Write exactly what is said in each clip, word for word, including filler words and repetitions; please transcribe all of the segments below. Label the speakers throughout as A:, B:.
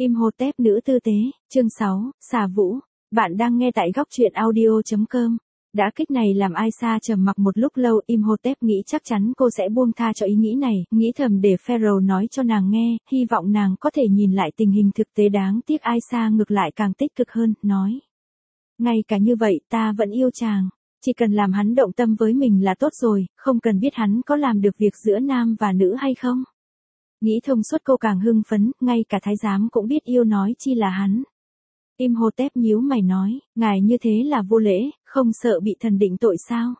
A: Imhotep nữ tư tế, chương sáu, xà vũ. Bạn đang nghe tại góc truyện audio chấm com. Đã kích này làm Aisha trầm mặc một lúc lâu, Imhotep nghĩ chắc chắn cô sẽ buông tha cho ý nghĩ này, nghĩ thầm để Pharaoh nói cho nàng nghe, hy vọng nàng có thể nhìn lại tình hình thực tế. Đáng tiếc Aisha ngược lại càng tích cực hơn, nói. Ngay cả như vậy ta vẫn yêu chàng, chỉ cần làm hắn động tâm với mình là tốt rồi, không cần biết hắn có làm được việc giữa nam và nữ hay không. Nghĩ thông suốt cô càng hưng phấn, ngay cả thái giám cũng biết yêu nói chi là hắn. Imhotep nhíu mày nói, ngài như thế là vô lễ, không sợ bị thần định tội sao?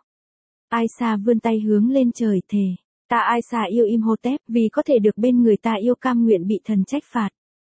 A: Aisha vươn tay hướng lên trời thề, ta Aisha yêu Imhotep vì có thể được bên người ta yêu cam nguyện bị thần trách phạt.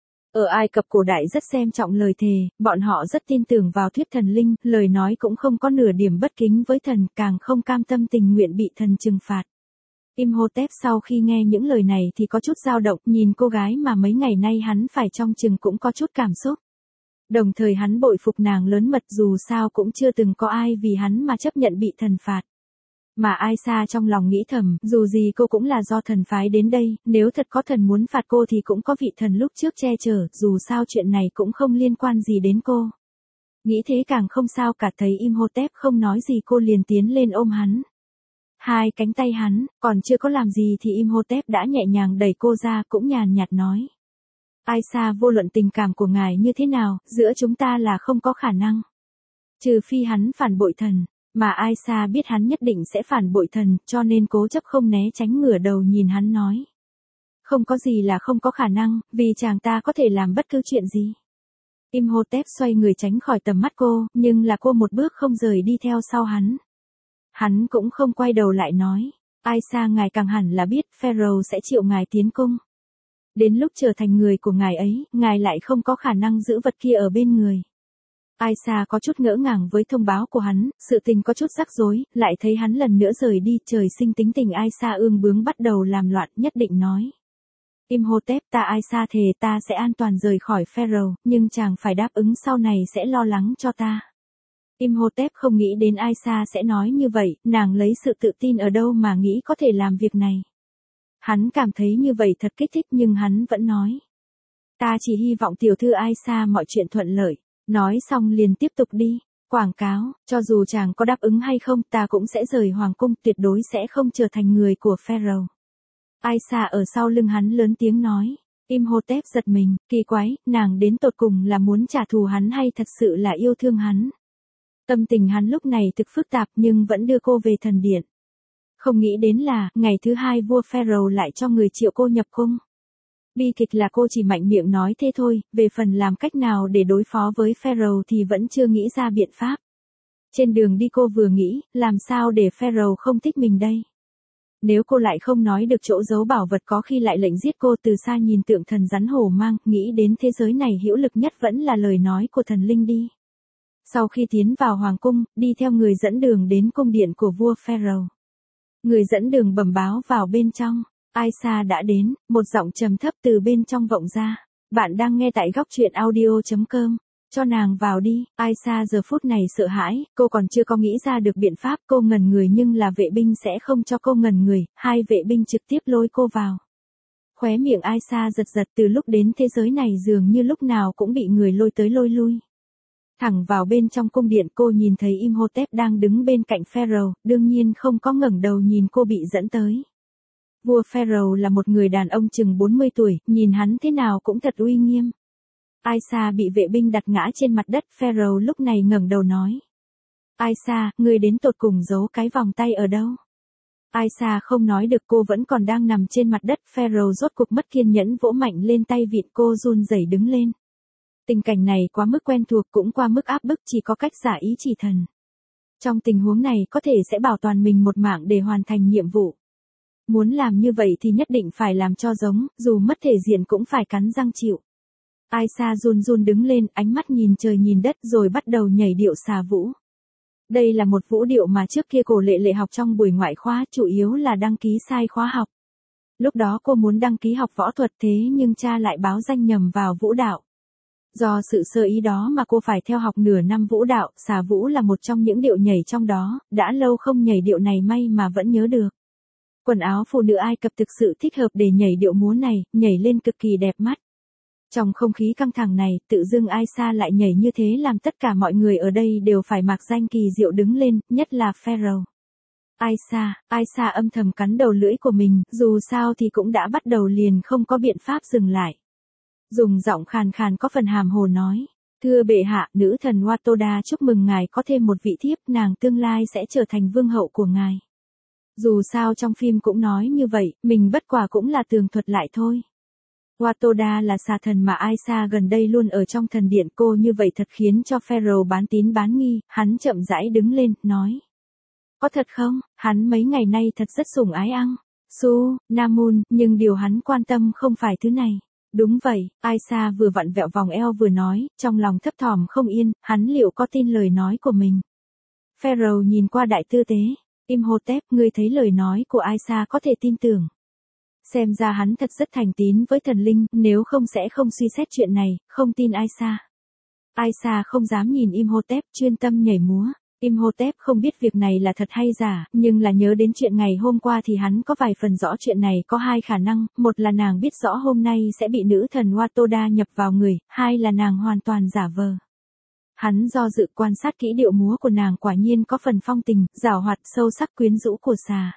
A: Ở Ai Cập cổ đại rất xem trọng lời thề, bọn họ rất tin tưởng vào thuyết thần linh, lời nói cũng không có nửa điểm bất kính với thần, càng không cam tâm tình nguyện bị thần trừng phạt. Imhotep sau khi nghe những lời này thì có chút dao động, nhìn cô gái mà mấy ngày nay hắn phải trong chừng cũng có chút cảm xúc. Đồng thời hắn bội phục nàng lớn mật, dù sao cũng chưa từng có ai vì hắn mà chấp nhận bị thần phạt. Mà Aisha trong lòng nghĩ thầm, dù gì cô cũng là do thần phái đến đây, nếu thật có thần muốn phạt cô thì cũng có vị thần lúc trước che chở, dù sao chuyện này cũng không liên quan gì đến cô. Nghĩ thế càng không sao cả, thấy Imhotep không nói gì cô liền tiến lên ôm hắn. Hai cánh tay hắn, còn chưa có làm gì thì Imhotep đã nhẹ nhàng đẩy cô ra, cũng nhàn nhạt nói. Aisha, vô luận tình cảm của ngài như thế nào, giữa chúng ta là không có khả năng. Trừ phi hắn phản bội thần, mà Aisha biết hắn nhất định sẽ phản bội thần, cho nên cố chấp không né tránh, ngửa đầu nhìn hắn nói. Không có gì là không có khả năng, vì chàng ta có thể làm bất cứ chuyện gì. Imhotep xoay người tránh khỏi tầm mắt cô, nhưng là cô một bước không rời đi theo sau hắn. Hắn cũng không quay đầu lại nói, Aisha, ngài càng hẳn là biết Pharaoh sẽ triệu ngài tiến cung. Đến lúc trở thành người của ngài ấy, ngài lại không có khả năng giữ vật kia ở bên người. Aisha có chút ngỡ ngàng với thông báo của hắn, sự tình có chút rắc rối, lại thấy hắn lần nữa rời đi, trời sinh tính tình Aisha ương bướng bắt đầu làm loạn, nhất định nói. Imhotep, ta Aisha thề ta sẽ an toàn rời khỏi Pharaoh, nhưng chàng phải đáp ứng sau này sẽ lo lắng cho ta. Imhotep không nghĩ đến Aisha sẽ nói như vậy, nàng lấy sự tự tin ở đâu mà nghĩ có thể làm việc này. Hắn cảm thấy như vậy thật kích thích, nhưng hắn vẫn nói. Ta chỉ hy vọng tiểu thư Aisha mọi chuyện thuận lợi. Nói xong liền tiếp tục đi. Quảng cáo, cho dù chàng có đáp ứng hay không, ta cũng sẽ rời hoàng cung, tuyệt đối sẽ không trở thành người của Pharaoh. Aisha ở sau lưng hắn lớn tiếng nói. Imhotep giật mình, kỳ quái, nàng đến tột cùng là muốn trả thù hắn hay thật sự là yêu thương hắn. Tâm tình hắn lúc này thực phức tạp, nhưng vẫn đưa cô về thần điện. Không nghĩ đến là, ngày thứ hai vua Pharaoh lại cho người triệu cô nhập cung. Bi kịch là cô chỉ mạnh miệng nói thế thôi, về phần làm cách nào để đối phó với Pharaoh thì vẫn chưa nghĩ ra biện pháp. Trên đường đi cô vừa nghĩ, làm sao để Pharaoh không thích mình đây? Nếu cô lại không nói được chỗ giấu bảo vật, có khi lại lệnh giết cô. Từ xa nhìn tượng thần rắn hổ mang, nghĩ đến thế giới này hữu lực nhất vẫn là lời nói của thần linh đi. Sau khi tiến vào hoàng cung, đi theo người dẫn đường đến cung điện của vua Pharaoh. Người dẫn đường bẩm báo vào bên trong, Aisha đã đến, một giọng trầm thấp từ bên trong vọng ra. Bạn đang nghe tại góc truyện audio chấm com. Cho nàng vào đi. Aisha giờ phút này sợ hãi, cô còn chưa có nghĩ ra được biện pháp, cô ngẩn người nhưng là vệ binh sẽ không cho cô ngẩn người, hai vệ binh trực tiếp lôi cô vào. Khóe miệng Aisha giật giật, từ lúc đến thế giới này dường như lúc nào cũng bị người lôi tới lôi lui. Thẳng vào bên trong cung điện, cô nhìn thấy Imhotep đang đứng bên cạnh Pharaoh, đương nhiên không có ngẩng đầu nhìn cô, bị dẫn tới. Vua Pharaoh là một người đàn ông chừng bốn mươi tuổi, nhìn hắn thế nào cũng thật uy nghiêm. Aisha bị vệ binh đặt ngã trên mặt đất, Pharaoh lúc này ngẩng đầu nói. Aisha, ngươi đến tột cùng giấu cái vòng tay ở đâu? Aisha không nói được, cô vẫn còn đang nằm trên mặt đất, Pharaoh rốt cuộc mất kiên nhẫn vỗ mạnh lên tay vịn cô, run rẩy đứng lên. Tình cảnh này quá mức quen thuộc, cũng qua mức áp bức, chỉ có cách giả ý chỉ thần. Trong tình huống này có thể sẽ bảo toàn mình một mạng để hoàn thành nhiệm vụ. Muốn làm như vậy thì nhất định phải làm cho giống, dù mất thể diện cũng phải cắn răng chịu. Aisha run run đứng lên, ánh mắt nhìn trời nhìn đất rồi bắt đầu nhảy điệu xà vũ. Đây là một vũ điệu mà trước kia cô Lệ Lệ học trong buổi ngoại khóa, chủ yếu là đăng ký sai khóa học. Lúc đó cô muốn đăng ký học võ thuật, thế nhưng cha lại báo danh nhầm vào vũ đạo. Do sự sơ ý đó mà cô phải theo học nửa năm vũ đạo, xà vũ là một trong những điệu nhảy trong đó, đã lâu không nhảy điệu này may mà vẫn nhớ được. Quần áo phụ nữ Ai Cập thực sự thích hợp để nhảy điệu múa này, nhảy lên cực kỳ đẹp mắt. Trong không khí căng thẳng này, tự dưng Aisha lại nhảy như thế làm tất cả mọi người ở đây đều phải mạc danh kỳ diệu đứng lên, nhất là Pharaoh. Aisha, Aisha âm thầm cắn đầu lưỡi của mình, dù sao thì cũng đã bắt đầu liền không có biện pháp dừng lại. Dùng giọng khàn khàn có phần hàm hồ nói, thưa bệ hạ, nữ thần Watoda chúc mừng ngài có thêm một vị thiếp, nàng tương lai sẽ trở thành vương hậu của ngài. Dù sao trong phim cũng nói như vậy, mình bất quả cũng là tường thuật lại thôi. Watoda là xà thần mà Aisha gần đây luôn ở trong thần điện, cô như vậy thật khiến cho Pharaoh bán tín bán nghi, hắn chậm rãi đứng lên, nói. Có thật không, hắn mấy ngày nay thật rất sủng ái ăn. Su, Namun, nhưng điều hắn quan tâm không phải thứ này. Đúng vậy, Aisha vừa vặn vẹo vòng eo vừa nói, trong lòng thấp thỏm không yên, hắn liệu có tin lời nói của mình. Pharaoh nhìn qua đại tư tế, Imhotep, ngươi thấy lời nói của Aisha có thể tin tưởng. Xem ra hắn thật rất thành tín với thần linh, nếu không sẽ không suy xét chuyện này, không tin Aisha. Aisha không dám nhìn Imhotep, chuyên tâm nhảy múa. Imhotep không biết việc này là thật hay giả, nhưng là nhớ đến chuyện ngày hôm qua thì hắn có vài phần rõ chuyện này có hai khả năng, một là nàng biết rõ hôm nay sẽ bị nữ thần Watoda nhập vào người, hai là nàng hoàn toàn giả vờ. Hắn do dự quan sát kỹ điệu múa của nàng, quả nhiên có phần phong tình, giảo hoạt, sâu sắc quyến rũ của xà.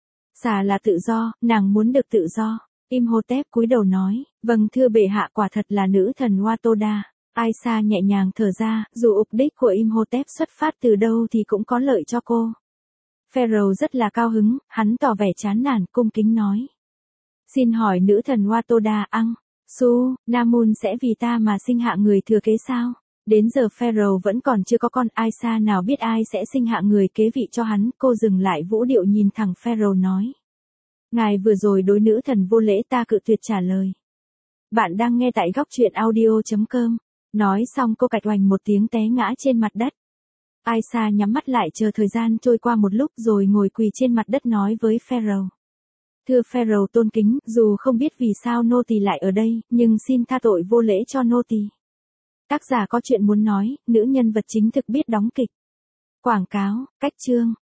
A: Xà là tự do, nàng muốn được tự do. Imhotep cúi đầu nói, vâng thưa bệ hạ, quả thật là nữ thần Watoda. Aisha nhẹ nhàng thở ra, dù mục đích của Imhotep xuất phát từ đâu thì cũng có lợi cho cô. Pharaoh rất là cao hứng, hắn tỏ vẻ chán nản, cung kính nói. Xin hỏi nữ thần Watoda, ăn, Su, Namun sẽ vì ta mà sinh hạ người thừa kế sao? Đến giờ Pharaoh vẫn còn chưa có con, Aisha nào biết ai sẽ sinh hạ người kế vị cho hắn, cô dừng lại vũ điệu nhìn thẳng Pharaoh nói. Ngài vừa rồi đối nữ thần vô lễ, ta cự tuyệt trả lời. Bạn đang nghe tại góc truyện audio chấm com. Nói xong cô cạch oành một tiếng té ngã trên mặt đất. Aisha nhắm mắt lại chờ thời gian trôi qua một lúc rồi ngồi quỳ trên mặt đất nói với Pharaoh. Thưa Pharaoh tôn kính, dù không biết vì sao nô tỳ lại ở đây, nhưng xin tha tội vô lễ cho nô tỳ. Tác giả có chuyện muốn nói, nữ nhân vật chính thực biết đóng kịch. Quảng cáo, cách chương.